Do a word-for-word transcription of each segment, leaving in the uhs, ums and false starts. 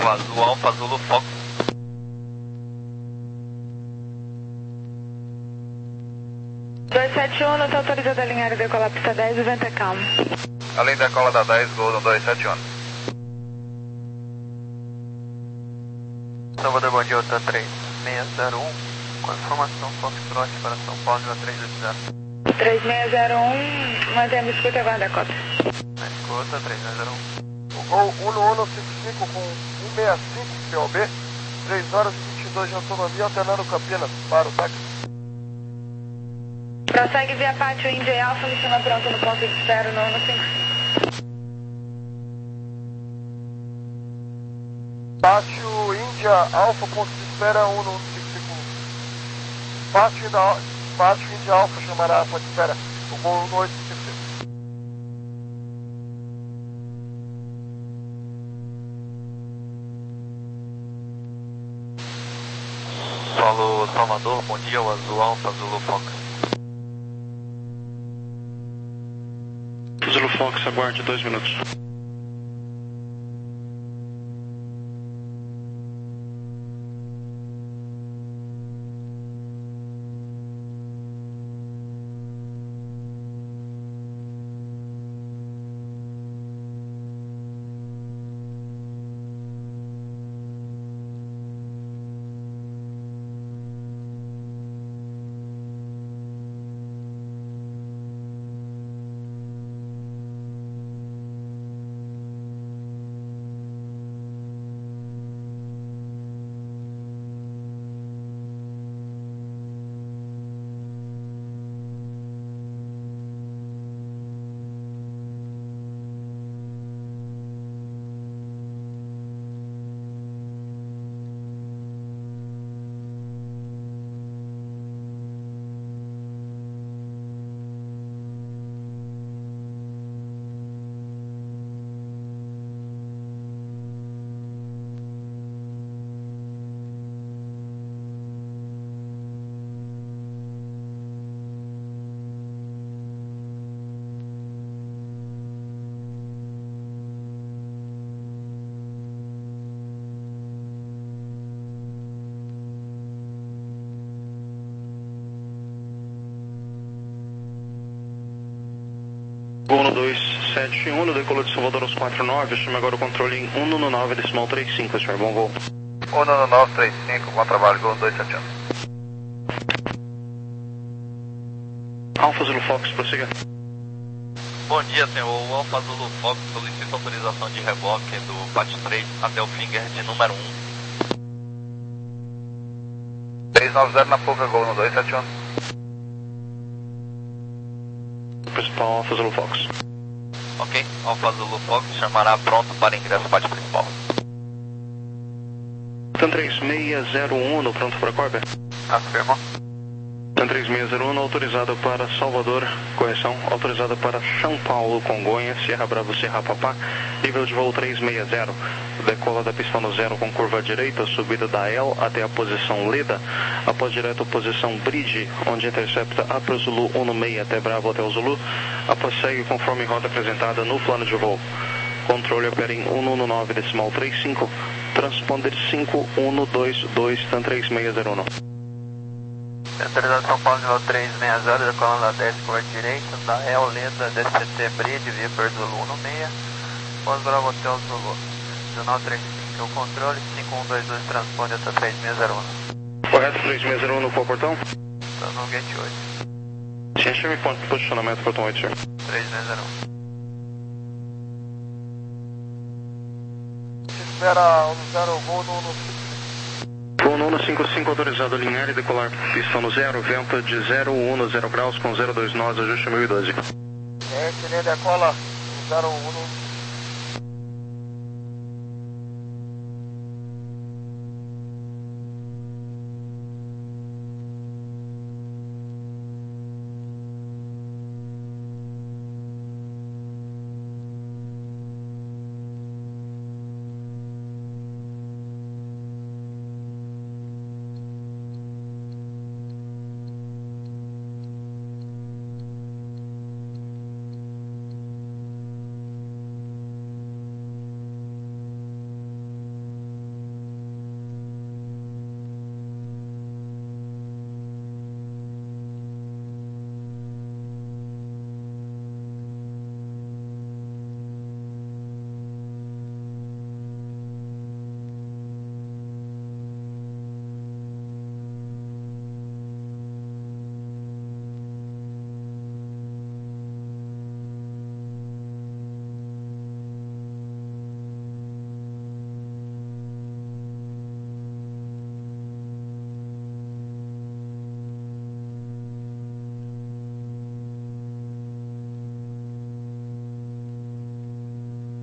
O azul Alfa Zulu Fox. dois sete um, não está autorizado a alinhar e decolar pista dez, o vento é calmo. Além da cola da dez, Golden dois sete um. Salvador, bom dia, Alta três seis zero um, com informação Foxtrot para São Paulo, três oito zero. três seis zero um, mantendo escuta e aguarda a cota. Na escuta, três seis zero um. O Gol um um cinco cinco com um seis cinco P O B, três horas e vinte e dois de autonomia, alternando Campinas, para o táxi. Prossegue via pátio Índia e Alfa, me chama pronto no ponto de espera no ano cinco cinco. Pátio Índia Alfa, ponto de espera um no cinco cinco. Pátio Índia, Pátio Índia Alfa chamará a ponto de espera, o Gol um oito cinco cinco. Solo Salvador, bom dia, o azul Alfa Zulu Fox. Zulu Fox, aguarde dois minutos. Gol dois sete um, no decolou de Salvador aos quatro nove, chama agora o controle em um no nove, decimal trinta e cinco, senhor, bom voo. um no nove três cinco, bom trabalho, Golden dois sete um. Alfa Zulu Fox, prossiga. Bom dia, senhor. O Alfa Zulu Fox solicita autorização de reboque do Pat três até o finger de número um. três nove zero na Puca, Golden dois sete um. Principal Alfa Zulu Fox. Ok, Alfa Zulu Fox chamará pronto para ingresso pátio principal. Tan três seis zero um, no pronto para Corber. Afirma. Tan três seis zero um, autorizado para Salvador, correção, autorizado para São Paulo, Congonhas, Sierra Bravo, Sierra Papá, nível de voo três seis zero, decola da pista no zero com curva direita, subida da L até a posição Leda, após direto posição Bridge, onde intercepta A para o Zulu um no meio até Bravo até o Zulu, após segue conforme rota apresentada no plano de voo. Controle opera em um no nove, decimal trinta e cinco, transponder cinco um dois dois, Tan três seis zero um. Autorizado São Paulo, nível três seis zero, decolando da dez, curva direita, da L, Leda, D C T, Bridge, via per Zulu um no meio, pós Bravo Hotel Zulu. dezenove trinta e cinco é o controle, cinco um dois dois, transponder até três seis zero um. Correto, três seis zero um no qual portão? Estou no gate oito. Sim, chame ponto de posicionamento, portão oito, senhor. três seis zero um. Espera um zero, Gol no cinco cinco. Gol no cinco cinco, autorizado a alinhar e decolar pista no zero, vento de zero um no zero graus com zero dois nós, ajuste mil e doze. É, que nem decola zero um no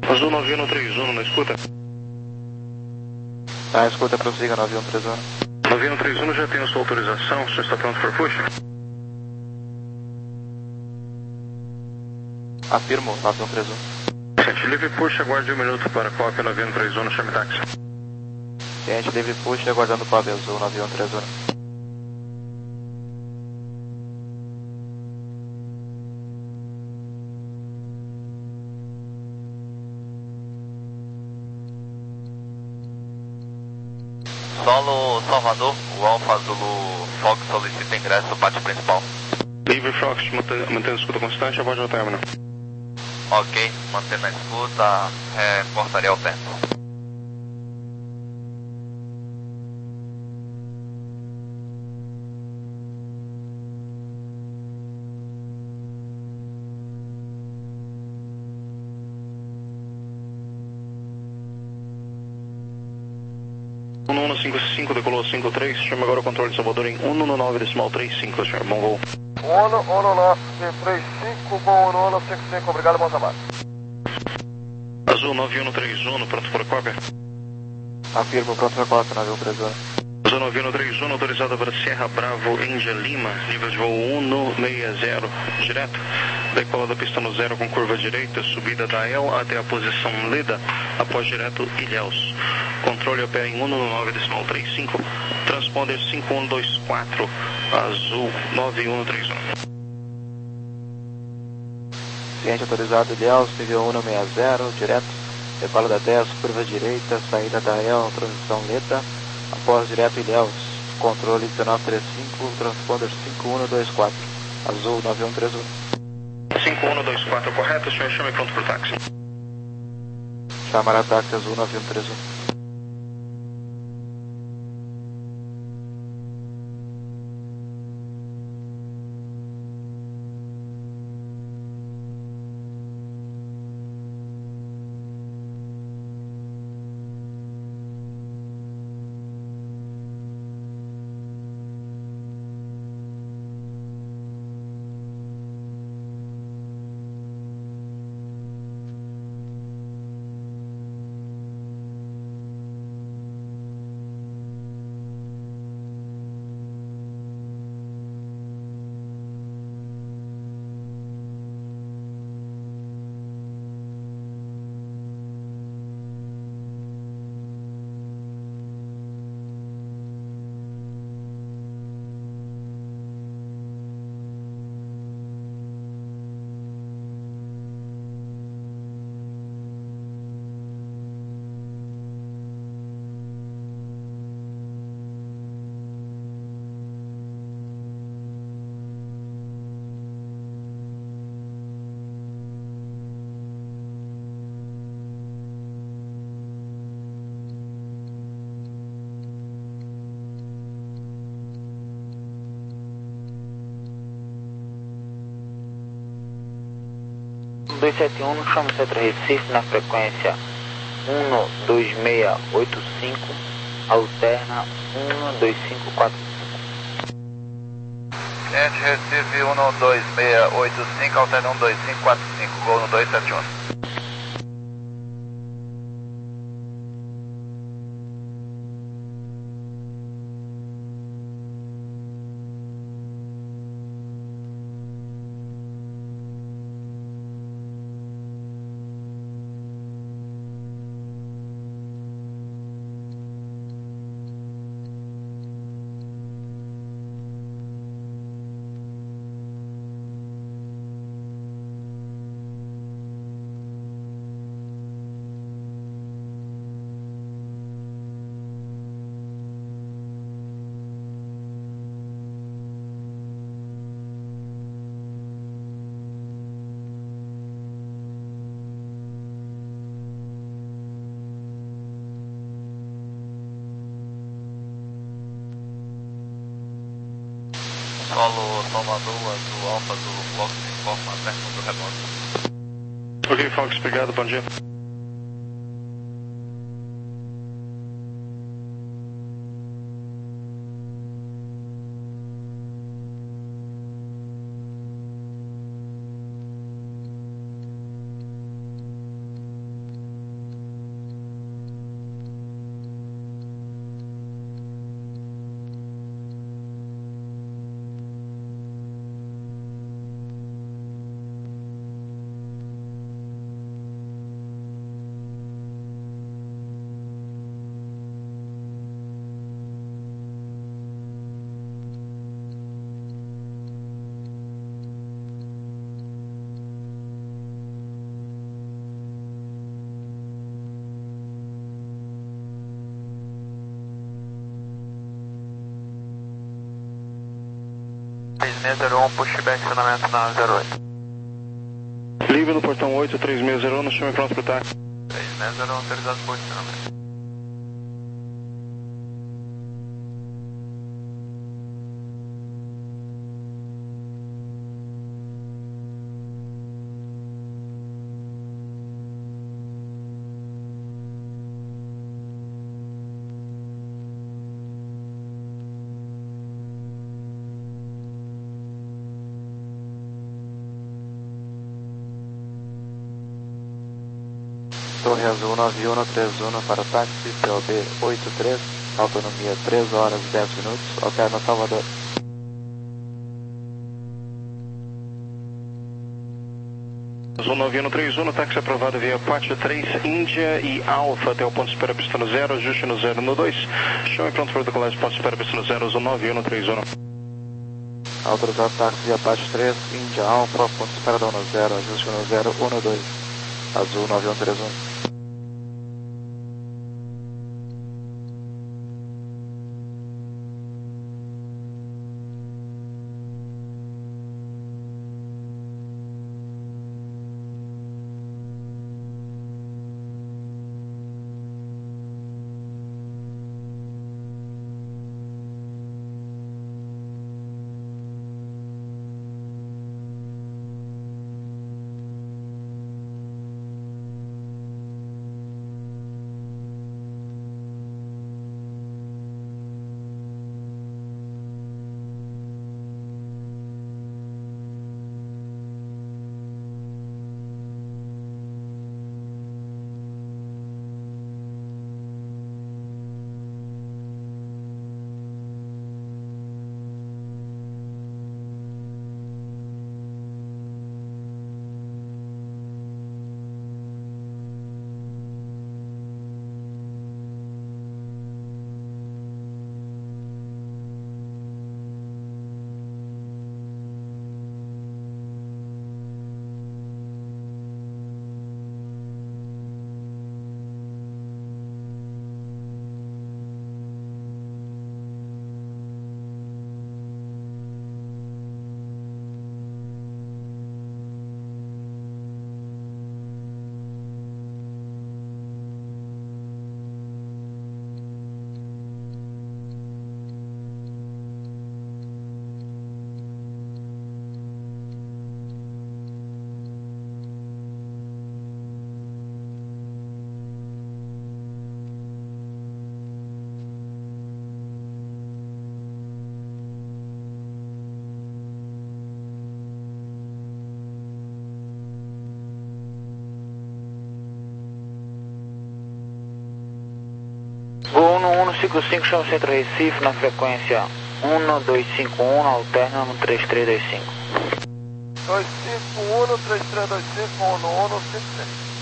Azul nove um três um, na escuta. Tá, escuta, prossiga, nove um três um. nove um três um já tem a sua autorização, o senhor está pronto para push? Afirmo, nove um três um. Ciente livre push, aguarde um minuto para cópia nove um três um no chame táxi. Ciente livre push, aguardando cópia azul nove um três um. Solo Salvador, o Alfa Zulu Fox solicita ingresso no pátio principal. Livre Fox, mantendo a escuta constante, aborde ao término. Ok, mantendo a escuta, reportaria ao término. um um cinco cinco, decolou cinco três, chama agora o controle de Salvador em um um nove decimal três cinco, senhor, bom voo. um um nove três cinco, bom um um cinco cinco, obrigado, bom trabalho. Azul nove um três um, pronto para cópia? Afirmo, pronto para cópia, nove um três um. Azul nove um três um, autorizada para Sierra Bravo, Índia Lima, nível de voo um um seis zero, direto. Decola da pista no zero com curva direita, subida da E L até a posição Leda, após direto Ilhéus. Controle opera em um um nove decimal três cinco, transponder cinco um dois quatro, Azul nove um três um. Ciente autorizado, Ilhéus, nível um um seis zero, direto. Decola da dez, curva direita, saída da E L, transição Leda, após direto Ilhéus. Controle dezenove três cinco, transponder cinco um dois quatro, Azul nove um três um. cinco um dois quatro, correto, o senhor chama pronto para o táxi. Chamará táxi azul nove um três um. dois sete um, chama Centro Recife na frequência um dois seis oito cinco, alterna um dois cinco quatro cinco. Ciente Recife um dois seis oito cinco, alterna um dois cinco quatro cinco, voo no dois sete um. Solo Salvador, Azul Alfa, Zulu Fox, informa a término do rebote. Ok, Fox, obrigado, bom dia. três seis zero um, pushback, estacionamento na zero oito. Livre no portão oito três seis zero um, no chame pronto pro táxi. três seis zero um, autorizado por posicionamento. Torre Azul nove um três um para táxi, P O B oito três, autonomia três horas e dez minutos, alterna Salvador. Azul nove um três um, táxi aprovado via Pátio três, Índia e Alfa até o ponto de espera pista no zero, ajuste no zero no dois, chame pronto para decolar de ponto de espera pista no zero, Azul nove um três um. Autorizado táxi via Pátio três, Índia Alfa, ponto de espera no zero, ajuste no zero um no dois, Azul nove um três um. Gol no um cinco cinco, chama Centro Recife, na frequência um dois cinco um, alterna no três três dois cinco. dois cinco um, três três dois cinco, um um cinco cinco.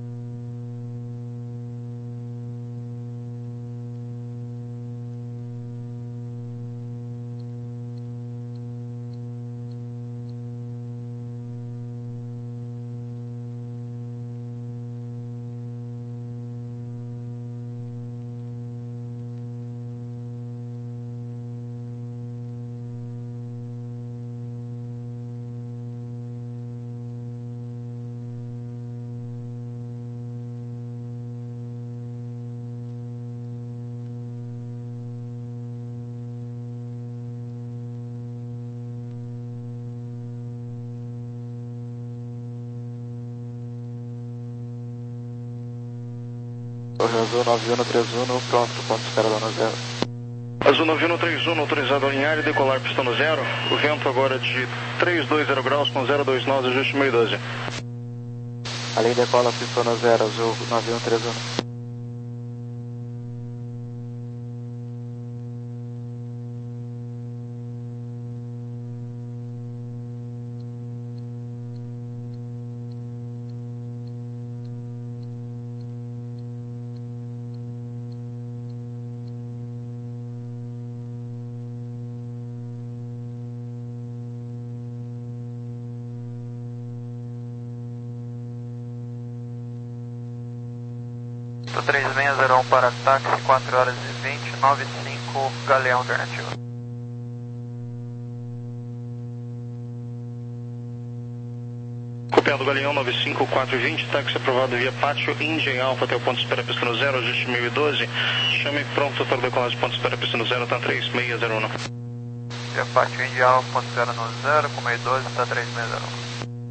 Torre Azul nove um três um, pronto, ponto de espera no zero. Azul nove um três um, autorizado a alinhar e decolar pista no zero. O vento agora de trezentos e vinte graus com zero dois nós, ajuste meio doze. Além decola pista no zero, Azul nove um três um. três seis zero um para táxi, quatro horas e vinte, nove cinco, Galeão alternativo. Copiado Galeão nove cinco quatro dois zero, táxi aprovado via Pátio Índia Alfa até o ponto de espera pista no zero, ajuste mil e doze. Chame pronto para decolagem ponto de espera pista no zero, tá três seis zero um. Via Pátio Índia Alfa, ponto de espera no zero, com meio doze, tá três seis zero um.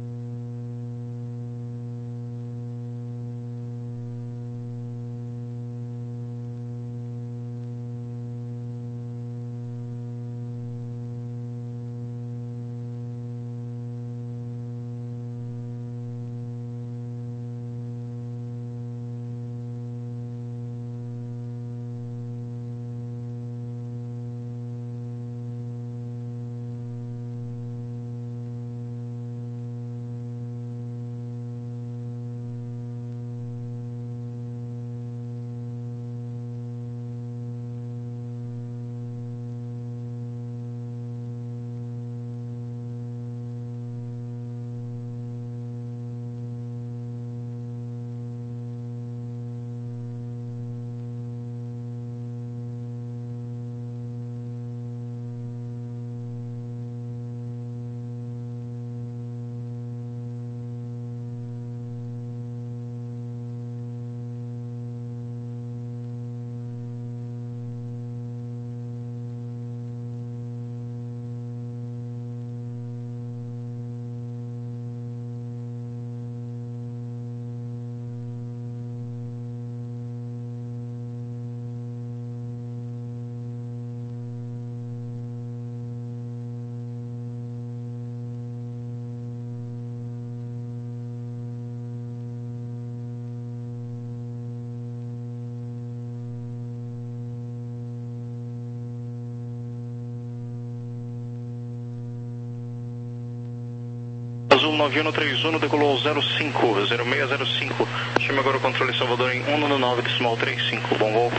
Azul nove um três um, decolou zero cinco, zero seis zero cinco. Chame agora o controle Salvador em um nove decimal trinta e cinco. Bom voo.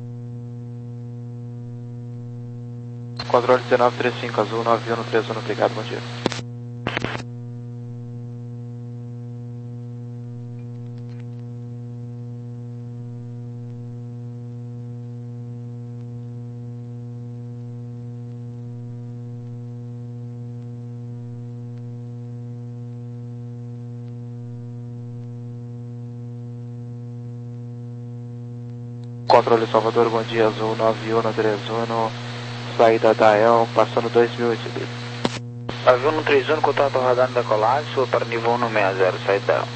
Controle dezenove trinta e cinco, Azul nove um três um, obrigado, bom dia. Controle Salvador, bom dia, Azul nove um três um, saída da E L, passando dois mil e oito. nove um três um, contato radar da decolagem, sua para nível um sessenta, saída da E L.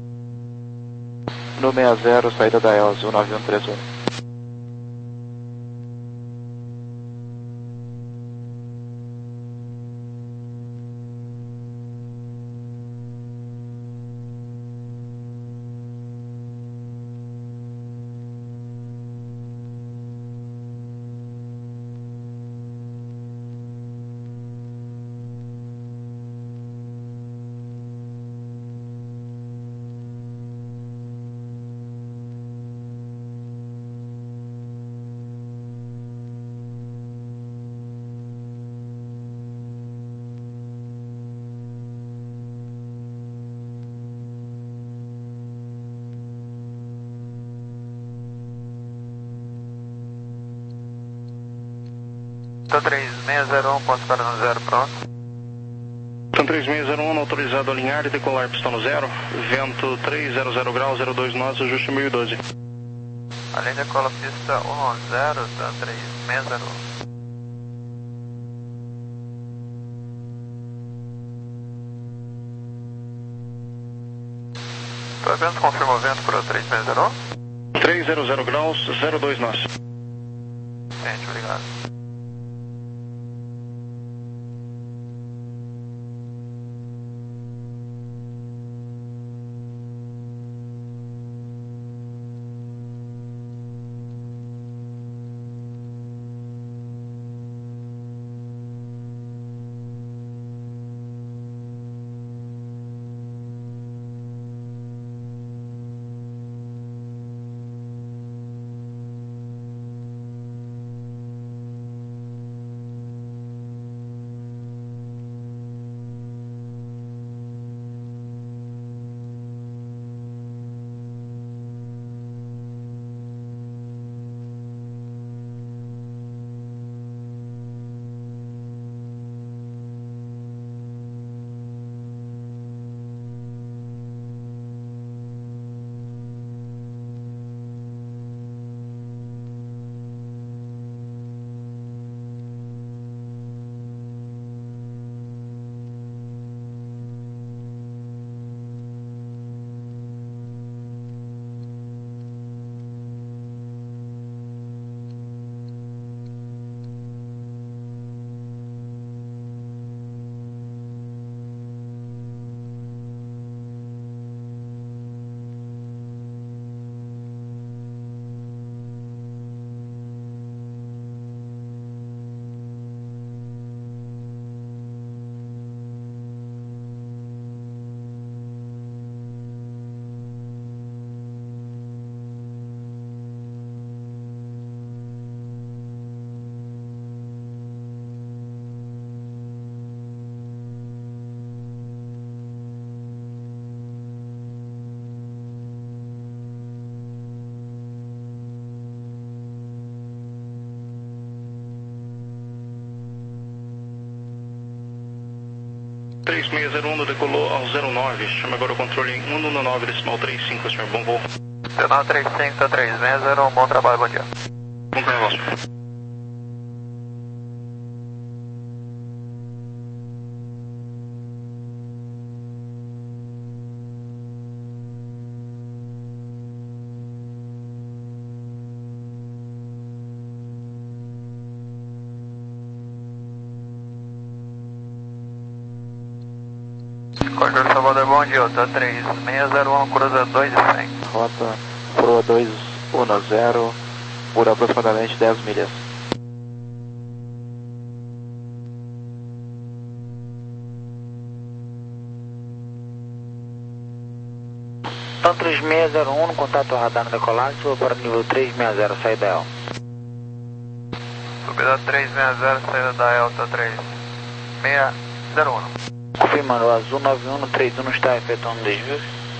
No sessenta, saída da E L, Azul nove um três um. Tá três seis zero um, ponto de espera no zero, pronto. Tá três seis zero um, autorizado a alinhar e decolar pista no zero, vento trezentos graus, zero dois nós, ajuste mil e doze. Além decola pista um zero, tá três seis zero um. Tá vendo? Confirma o vento para três seis zero um? trezentos graus, zero dois nós. Gente, obrigado. três seis zero um decolou ao zero nove. Chama agora o controle em um um nove decimal trinta e cinco, senhor. Bom voo. Nacional trinta e cinco, três seis zero um, bom trabalho, bom dia. Bom negócio. Corredor Salvador, bom dia, Rota três seis zero um, cruza dois e cem. Rota Proa dois um zero por aproximadamente dez milhas. Então três seis zero um, no contato radar no decolagem, suba para nível três seis zero, saída E L. Subida três seis zero, saída da Elta três seis zero um. Confirmando, o Azul nove um três um está efetuando desvios.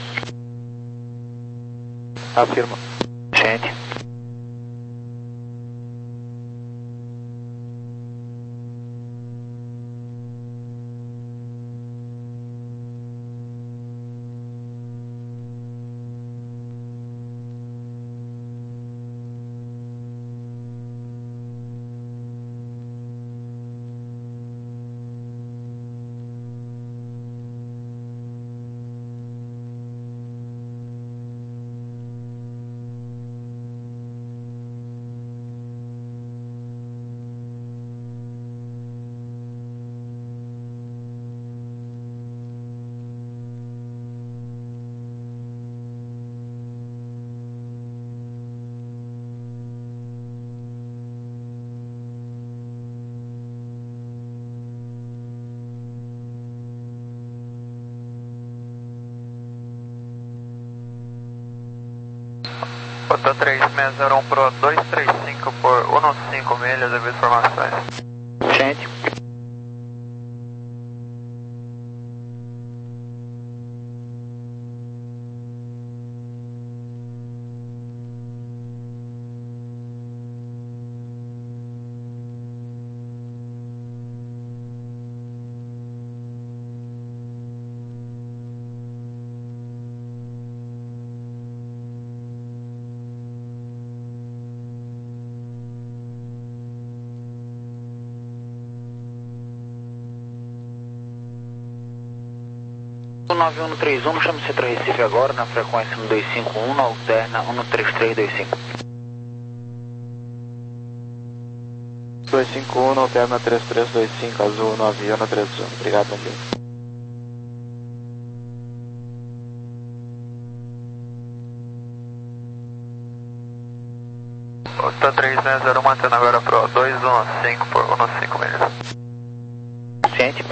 Afirma. Gente. Rota três seis zero um Pro dois três cinco por cinco milhas, devido informações. Gente. nove um três um, chama Centro Recife agora, na frequência um dois cinco um, na alterna um três três dois cinco. dois cinco um, na alterna três três dois cinco, Azul nove um três um. Obrigado, bom dia. Rota três seis zero um, mantendo agora Pro dois um cinco por cinco milhas. Gente.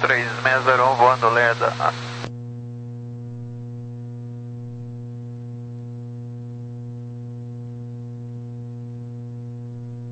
três seis zero um voando lenda